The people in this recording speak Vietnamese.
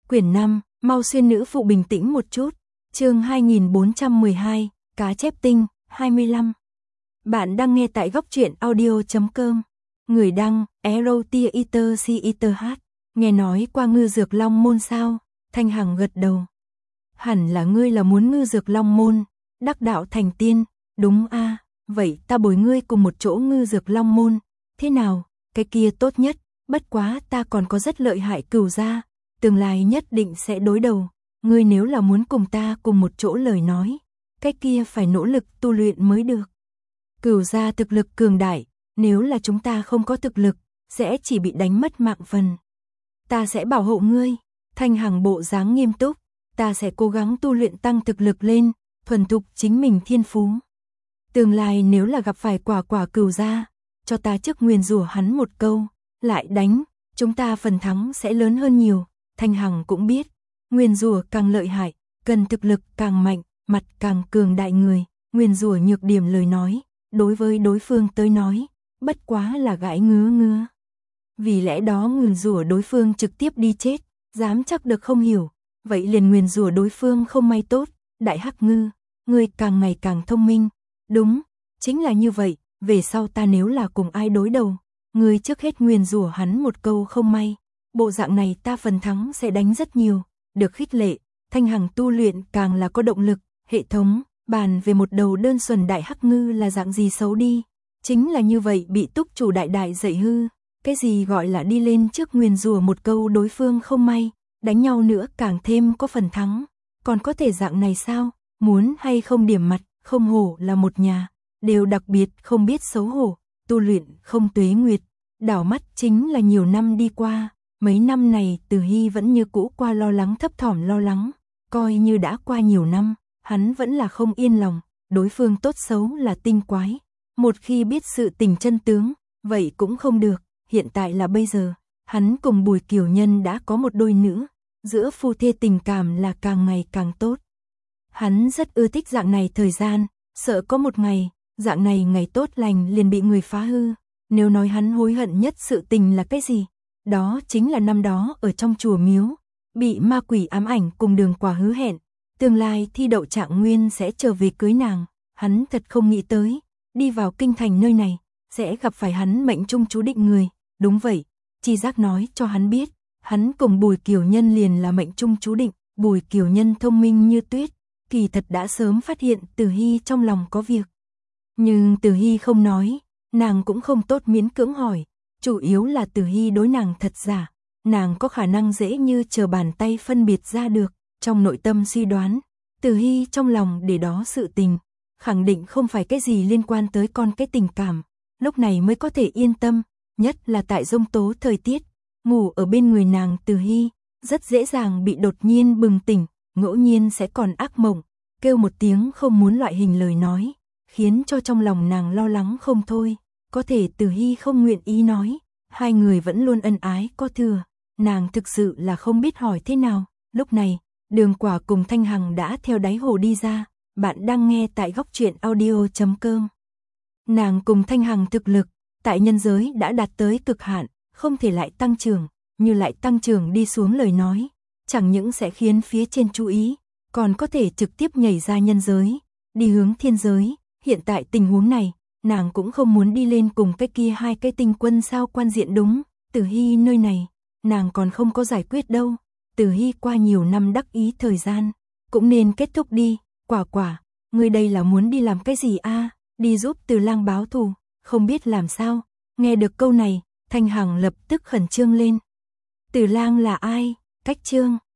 Quyển 5, mau xuyên nữ phụ bình tĩnh một chút. Chương 2412, cá chép tinh, 25. Bạn đang nghe tại góc truyện audio.com. Người đăng, Erotia Eater C Eater H. Nghe nói qua ngư dược long môn sao? Thanh Hằng gật đầu. Hẳn là ngươi là muốn ngư dược long môn, đắc đạo thành tiên, đúng a? Vậy ta bồi ngươi cùng một chỗ ngư dược long môn. Thế nào, cái kia tốt nhất, bất quá ta còn có rất lợi hại cửu gia, tương lai nhất định sẽ đối đầu. Ngươi nếu là muốn cùng ta cùng một chỗ lời nói, cái kia phải nỗ lực tu luyện mới được. Cửu gia thực lực cường đại, nếu là chúng ta không có thực lực, sẽ chỉ bị đánh mất mạng phần. Ta sẽ bảo hộ ngươi. Thanh Hằng bộ dáng nghiêm túc, ta sẽ cố gắng tu luyện tăng thực lực lên, thuần thục chính mình thiên phú. Tương lai nếu là gặp phải quả cửu gia, cho ta trước nguyền rủa hắn một câu, lại đánh, chúng ta phần thắng sẽ lớn hơn nhiều. Thanh Hằng cũng biết, nguyền rủa càng lợi hại, cần thực lực càng mạnh, mặt càng cường đại người, nguyền rủa nhược điểm lời nói, đối với đối phương tới nói, bất quá là gãi ngứa. Vì lẽ đó nguyền rủa đối phương trực tiếp đi chết, dám chắc được không hiểu, vậy liền nguyền rủa đối phương không may tốt, đại hắc ngư, ngươi càng ngày càng thông minh. Đúng, chính là như vậy, về sau ta nếu là cùng ai đối đầu, ngươi trước hết nguyền rủa hắn một câu không may, bộ dạng này ta phần thắng sẽ đánh rất nhiều. Được khích lệ, Thanh Hằng tu luyện càng là có động lực. Hệ thống, bàn về một đầu đơn thuần đại hắc ngư là dạng gì xấu đi, chính là như vậy bị túc chủ đại dạy hư. Cái gì gọi là đi lên trước nguyền rủa một câu đối phương không may, đánh nhau nữa càng thêm có phần thắng, còn có thể dạng này sao? Muốn hay không điểm mặt, không hổ là một nhà, đều đặc biệt không biết xấu hổ, tu luyện không tuế nguyệt, đảo mắt chính là nhiều năm đi qua. Mấy năm này Từ Hy vẫn như cũ qua lo lắng thấp thỏm lo lắng, coi như đã qua nhiều năm, hắn vẫn là không yên lòng, đối phương tốt xấu là tinh quái, một khi biết sự tình chân tướng, vậy cũng không được. Hiện tại là bây giờ, hắn cùng Bùi Kiều Nhân đã có một đôi nữa, giữa phu thê tình cảm là càng ngày càng tốt. Hắn rất ưa thích dạng này thời gian, sợ có một ngày, dạng này ngày tốt lành liền bị người phá hư. Nếu nói hắn hối hận nhất sự tình là cái gì? Đó chính là năm đó ở trong chùa miếu, bị ma quỷ ám ảnh cùng Đường Quả hứa hẹn, tương lai thi đậu trạng nguyên sẽ trở về cưới nàng. Hắn thật không nghĩ tới, đi vào kinh thành nơi này, sẽ gặp phải hắn mệnh trung chú định người. Đúng vậy, Chi Giác nói cho hắn biết, hắn cùng Bùi Kiều Nhân liền là mệnh trung chú định. Bùi Kiều Nhân thông minh như tuyết, kỳ thật đã sớm phát hiện Từ Hy trong lòng có việc. Nhưng Từ Hy không nói, nàng cũng không tốt miễn cưỡng hỏi, chủ yếu là Từ Hy đối nàng thật giả, nàng có khả năng dễ như trở bàn tay phân biệt ra được. Trong nội tâm suy đoán, Từ Hy trong lòng để đó sự tình, khẳng định không phải cái gì liên quan tới con cái tình cảm, lúc này mới có thể yên tâm. Nhất là tại giông tố thời tiết, ngủ ở bên người nàng Từ Hy, rất dễ dàng bị đột nhiên bừng tỉnh, ngẫu nhiên sẽ còn ác mộng, kêu một tiếng không muốn loại hình lời nói, khiến cho trong lòng nàng lo lắng không thôi. Có thể Từ Hy không nguyện ý nói, hai người vẫn luôn ân ái có thừa, nàng thực sự là không biết hỏi thế nào. Lúc này, Đường Quả cùng Thanh Hằng đã theo đáy hồ đi ra, bạn đang nghe tại góc truyện audio.com. Nàng cùng Thanh Hằng thực lực tại nhân giới đã đạt tới cực hạn, không thể lại tăng trưởng, như lại tăng trưởng đi xuống lời nói, chẳng những sẽ khiến phía trên chú ý, còn có thể trực tiếp nhảy ra nhân giới, đi hướng thiên giới. Hiện tại tình huống này, nàng cũng không muốn đi lên cùng cái kia hai cái tinh quân sao quan diện đúng. Từ Hy nơi này, nàng còn không có giải quyết đâu. Từ Hy qua nhiều năm đắc ý thời gian, cũng nên kết thúc đi. Quả, ngươi đây là muốn đi làm cái gì a? Đi giúp Từ Lang báo thù? Không biết làm sao. Nghe được câu này, Thanh Hằng lập tức khẩn trương lên. Từ Lang là ai? Cách Trương,